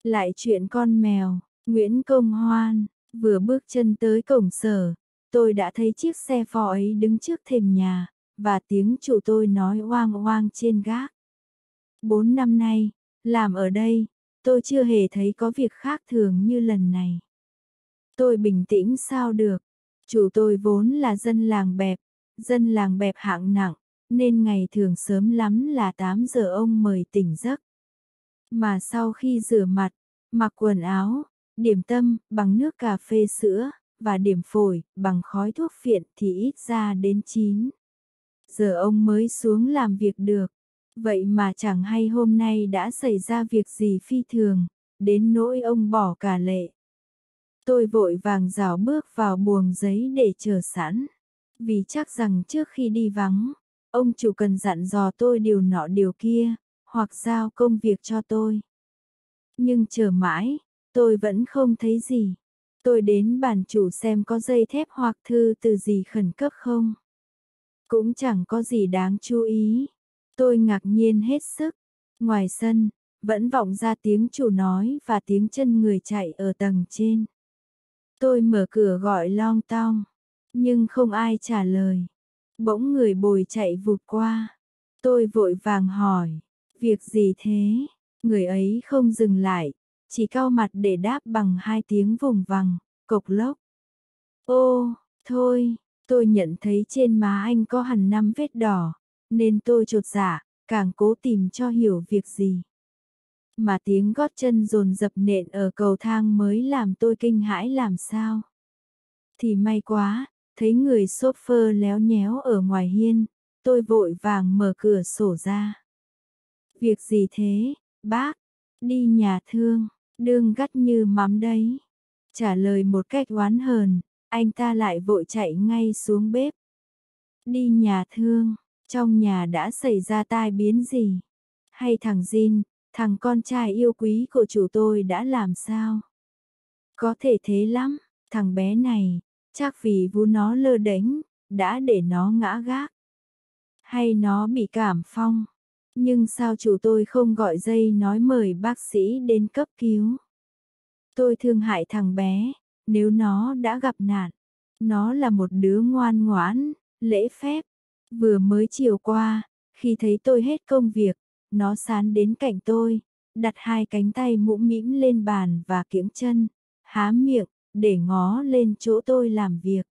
Lại chuyện con mèo, Nguyễn Công Hoan, vừa bước chân tới cổng sở, tôi đã thấy chiếc xe phò ấy đứng trước thềm nhà, và tiếng chủ tôi nói oang oang trên gác. 4 năm nay, làm ở đây, tôi chưa hề thấy có việc khác thường như lần này. Tôi bình tĩnh sao được, chủ tôi vốn là dân làng bẹp hạng nặng, nên ngày thường sớm lắm là 8 giờ ông mời tỉnh giấc. Mà sau khi rửa mặt, mặc quần áo, điểm tâm bằng nước cà phê sữa, và điểm phổi bằng khói thuốc phiện thì ít ra đến 9 giờ ông mới xuống làm việc được. Vậy mà chẳng hay hôm nay đã xảy ra việc gì phi thường, đến nỗi ông bỏ cả lệ. Tôi vội vàng rảo bước vào buồng giấy để chờ sẵn, vì chắc rằng trước khi đi vắng, ông chủ cần dặn dò tôi điều nọ điều kia, hoặc giao công việc cho tôi. Nhưng chờ mãi, tôi vẫn không thấy gì. Tôi đến bàn chủ xem có dây thép hoặc thư từ gì khẩn cấp không. Cũng chẳng có gì đáng chú ý. Tôi ngạc nhiên hết sức. Ngoài sân, vẫn vọng ra tiếng chủ nói và tiếng chân người chạy ở tầng trên. Tôi mở cửa gọi long tong, nhưng không ai trả lời. Bỗng người bồi chạy vụt qua. Tôi vội vàng hỏi, việc gì thế? Người ấy không dừng lại, chỉ cau mặt để đáp bằng 2 tiếng vùng vằng, cộc lốc. Ô, thôi, tôi nhận thấy trên má anh có hẳn 5 vết đỏ, nên tôi chột dạ, càng cố tìm cho hiểu việc gì. Mà tiếng gót chân dồn dập nện ở cầu thang mới làm tôi kinh hãi làm sao. Thì may quá, thấy người chauffeur léo nhéo ở ngoài hiên, tôi vội vàng mở cửa sổ ra. Việc gì thế, bác? Đi nhà thương, đương gắt như mắm đấy. Trả lời một cách oán hờn, anh ta lại vội chạy ngay xuống bếp. Đi nhà thương, trong nhà đã xảy ra tai biến gì? Hay thằng Jin, thằng con trai yêu quý của chủ tôi đã làm sao? Có thể thế lắm, thằng bé này, chắc vì vú nó lơ đễnh, đã để nó ngã gác. Hay nó bị cảm phong. Nhưng sao chủ tôi không gọi dây nói mời bác sĩ đến cấp cứu? Tôi thương hại thằng bé, nếu nó đã gặp nạn. Nó là một đứa ngoan ngoãn, lễ phép. Vừa mới chiều qua, khi thấy tôi hết công việc, nó sán đến cạnh tôi, đặt 2 cánh tay mũm mĩm lên bàn và kiễng chân, há miệng, để ngó lên chỗ tôi làm việc.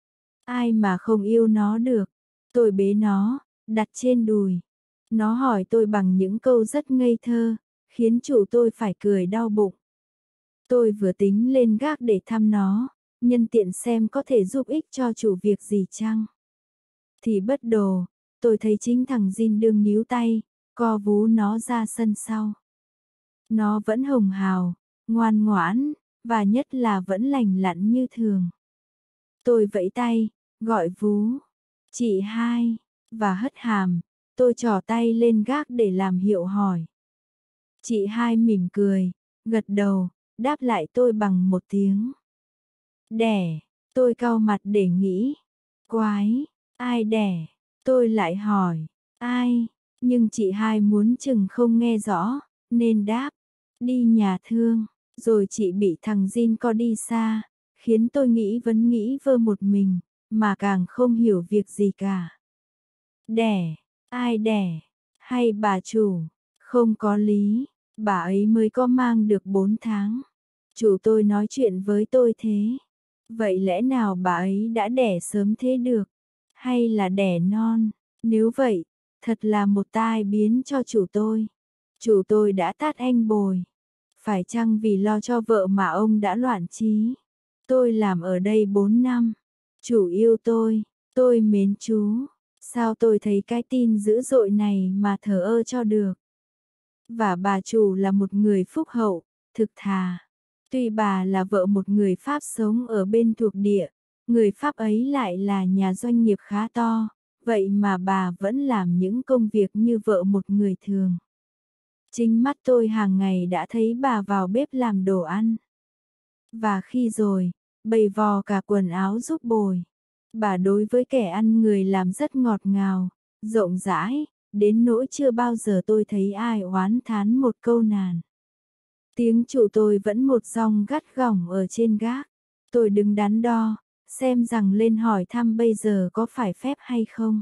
Ai mà không yêu nó được. Tôi bế nó, đặt trên đùi. Nó hỏi tôi bằng những câu rất ngây thơ, khiến chủ tôi phải cười đau bụng. Tôi vừa tính lên gác để thăm nó, nhân tiện xem có thể giúp ích cho chủ việc gì chăng. Thì bất đồ, tôi thấy chính thằng Jin đương níu tay, co vú nó ra sân sau. Nó vẫn hồng hào, ngoan ngoãn, và nhất là vẫn lành lặn như thường. Tôi vẫy tay, gọi vú, chị hai, và hất hàm, tôi trỏ tay lên gác để làm hiệu hỏi. Chị hai mỉm cười, gật đầu, đáp lại tôi bằng một tiếng. Đẻ, tôi cau mặt để nghĩ. Quái, ai đẻ? Tôi lại hỏi, ai? Nhưng chị hai muốn chừng không nghe rõ, nên đáp, đi nhà thương. Rồi chị bị thằng Jin co đi xa, khiến tôi nghĩ vơ một mình, mà càng không hiểu việc gì cả. Đẻ, ai đẻ? Hay bà chủ? Không có lý, bà ấy mới có mang được 4 tháng. Chủ tôi nói chuyện với tôi thế. Vậy lẽ nào bà ấy đã đẻ sớm thế được? Hay là đẻ non? Nếu vậy, thật là một tai biến cho chủ tôi. Chủ tôi đã tát anh bồi. Phải chăng vì lo cho vợ mà ông đã loạn trí? Tôi làm ở đây 4 năm. Chủ yêu tôi mến chú. Sao tôi thấy cái tin dữ dội này mà thờ ơ cho được? Và bà chủ là một người phúc hậu, thực thà. Tuy bà là vợ một người Pháp sống ở bên thuộc địa, người Pháp ấy lại là nhà doanh nghiệp khá to, vậy mà bà vẫn làm những công việc như vợ một người thường. Chính mắt tôi hàng ngày đã thấy bà vào bếp làm đồ ăn. Và khi rồi, bày vò cả quần áo giúp bồi. Bà đối với kẻ ăn người làm rất ngọt ngào, rộng rãi, đến nỗi chưa bao giờ tôi thấy ai oán thán một câu nàn. Tiếng chủ tôi vẫn một dòng gắt gỏng ở trên gác. Tôi đứng đắn đo, xem rằng lên hỏi thăm bây giờ có phải phép hay không.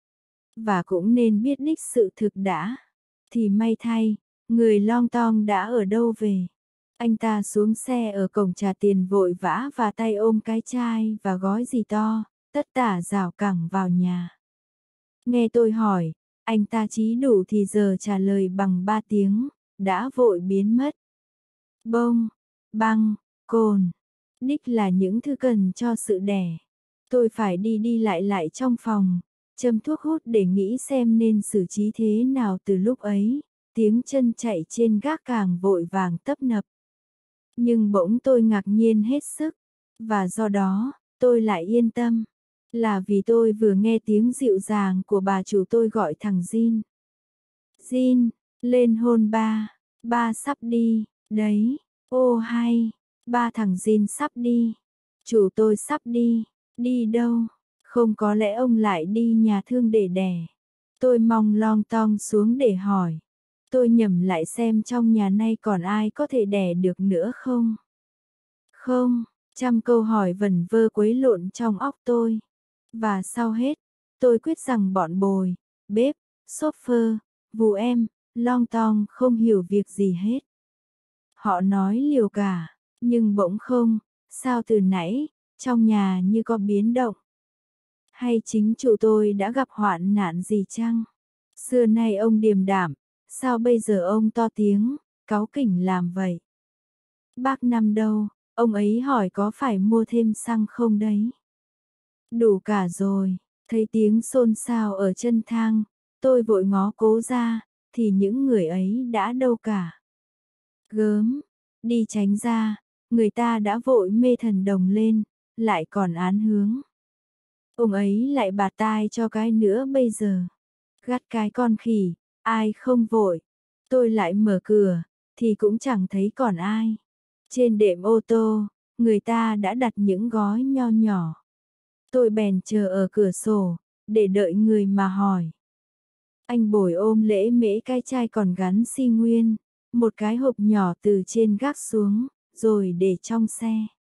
Và cũng nên biết đích sự thực đã. Thì may thay, người Long Tong đã ở đâu về. Anh ta xuống xe ở cổng trả tiền vội vã và tay ôm cái chai và gói gì to, tất tả rảo cẳng vào nhà. Nghe tôi hỏi, anh ta chí đủ thì giờ trả lời bằng 3 tiếng, đã vội biến mất. Bông, băng, cồn, đích là những thứ cần cho sự đẻ. Tôi phải đi đi lại lại trong phòng, châm thuốc hút để nghĩ xem nên xử trí thế nào từ lúc ấy. Tiếng chân chạy trên gác càng vội vàng tấp nập. Nhưng bỗng tôi ngạc nhiên hết sức, và do đó, tôi lại yên tâm. Là vì tôi vừa nghe tiếng dịu dàng của bà chủ tôi gọi thằng Jin. Jin, lên hôn ba, ba sắp đi, đấy, ô hay, ba thằng Jin sắp đi. Chủ tôi sắp đi đâu? Không có lẽ ông lại đi nhà thương để đẻ. Tôi mong Long Tong xuống để hỏi. Tôi nhẩm lại xem trong nhà này còn ai có thể đẻ được nữa không? Không, trăm câu hỏi vẩn vơ quấy lộn trong óc tôi. Và sau hết, tôi quyết rằng bọn bồi, bếp, chauffeur, vù em, Long Tong không hiểu việc gì hết. Họ nói liều cả, nhưng bỗng không, sao từ nãy, trong nhà như có biến động. Hay chính chủ tôi đã gặp hoạn nạn gì chăng? Xưa nay ông điềm đạm, sao bây giờ ông to tiếng, cáu kỉnh làm vậy? Bác Năm đâu, ông ấy hỏi có phải mua thêm xăng không đấy? Đủ cả rồi, thấy tiếng xôn xao ở chân thang, tôi vội ngó cố ra, thì những người ấy đã đâu cả. Gớm, đi tránh ra, người ta đã vội mê thần đồng lên, lại còn án hướng. Ông ấy lại bạt tai cho cái nữa bây giờ. Gắt cái con khỉ, ai không vội. Tôi lại mở cửa, thì cũng chẳng thấy còn ai. Trên đệm ô tô, người ta đã đặt những gói nho nhỏ. Tôi bèn chờ ở cửa sổ, để đợi người mà hỏi. Anh Bồi ôm lễ mễ cái chai còn gắn xi nguyên, một cái hộp nhỏ từ trên gác xuống, rồi để trong xe.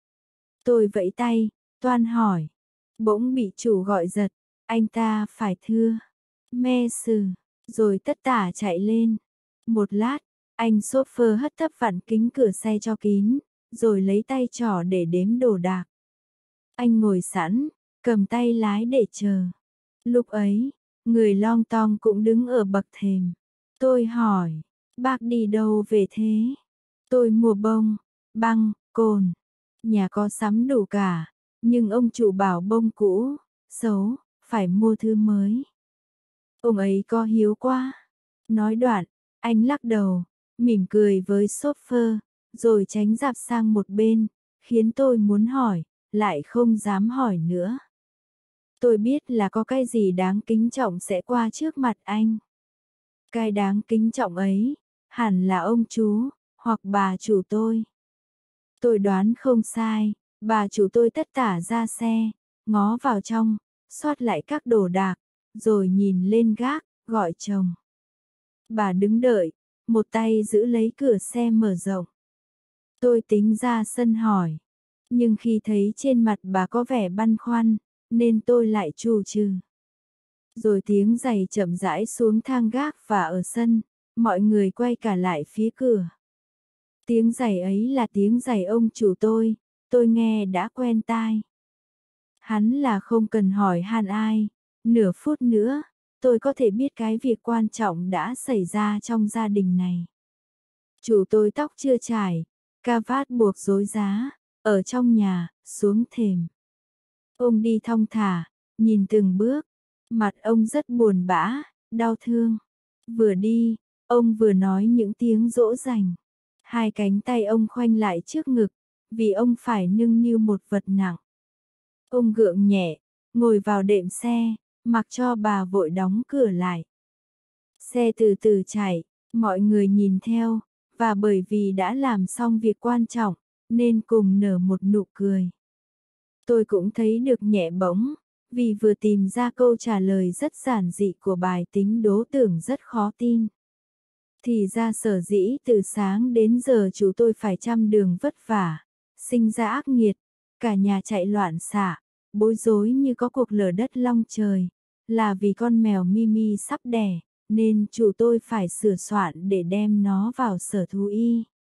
Tôi vẫy tay, toan hỏi. Bỗng bị chủ gọi giật, anh ta phải thưa. Mê sừ, rồi tất tả chạy lên. Một lát, anh chauffeur hất thấp vặn kính cửa xe cho kín, rồi lấy tay trỏ để đếm đồ đạc. Anh ngồi sẵn, cầm tay lái để chờ. Lúc ấy, người Long Tong cũng đứng ở bậc thềm. Tôi hỏi, bác đi đâu về thế? Tôi mua bông, băng, cồn. Nhà có sắm đủ cả, nhưng ông chủ bảo bông cũ, xấu, phải mua thứ mới. Ông ấy có hiếu quá. Nói đoạn, anh lắc đầu, mỉm cười với chauffeur, rồi tránh dạp sang một bên, khiến tôi muốn hỏi, lại không dám hỏi nữa. Tôi biết là có cái gì đáng kính trọng sẽ qua trước mặt anh. Cái đáng kính trọng ấy, hẳn là ông chú, hoặc bà chủ tôi. Tôi đoán không sai, bà chủ tôi tất tả ra xe, ngó vào trong, soát lại các đồ đạc, rồi nhìn lên gác, gọi chồng. Bà đứng đợi, một tay giữ lấy cửa xe mở rộng. Tôi tính ra sân hỏi, nhưng khi thấy trên mặt bà có vẻ băn khoăn, nên tôi lại trù trừ. Rồi tiếng giày chậm rãi xuống thang gác và ở sân, mọi người quay cả lại phía cửa. Tiếng giày ấy là tiếng giày ông chủ tôi nghe đã quen tai. Hắn là không cần hỏi han ai, nửa phút nữa, tôi có thể biết cái việc quan trọng đã xảy ra trong gia đình này. Chủ tôi tóc chưa trải, cà vạt buộc rối rá, ở trong nhà, xuống thềm. Ông đi thong thả, nhìn từng bước, mặt ông rất buồn bã, đau thương. Vừa đi, ông vừa nói những tiếng dỗ dành. Hai cánh tay ông khoanh lại trước ngực, vì ông phải nâng niu một vật nặng. Ông gượng nhẹ, ngồi vào đệm xe, mặc cho bà vội đóng cửa lại. Xe từ từ chạy, mọi người nhìn theo, và bởi vì đã làm xong việc quan trọng, nên cùng nở một nụ cười. Tôi cũng thấy được nhẹ bỗng, vì vừa tìm ra câu trả lời rất giản dị của bài tính đố tưởng rất khó tin. Thì ra sở dĩ từ sáng đến giờ chủ tôi phải trăm đường vất vả, sinh ra ác nghiệt, cả nhà chạy loạn xạ, bối rối như có cuộc lở đất long trời, là vì con mèo Mimi sắp đẻ, nên chủ tôi phải sửa soạn để đem nó vào sở thú y.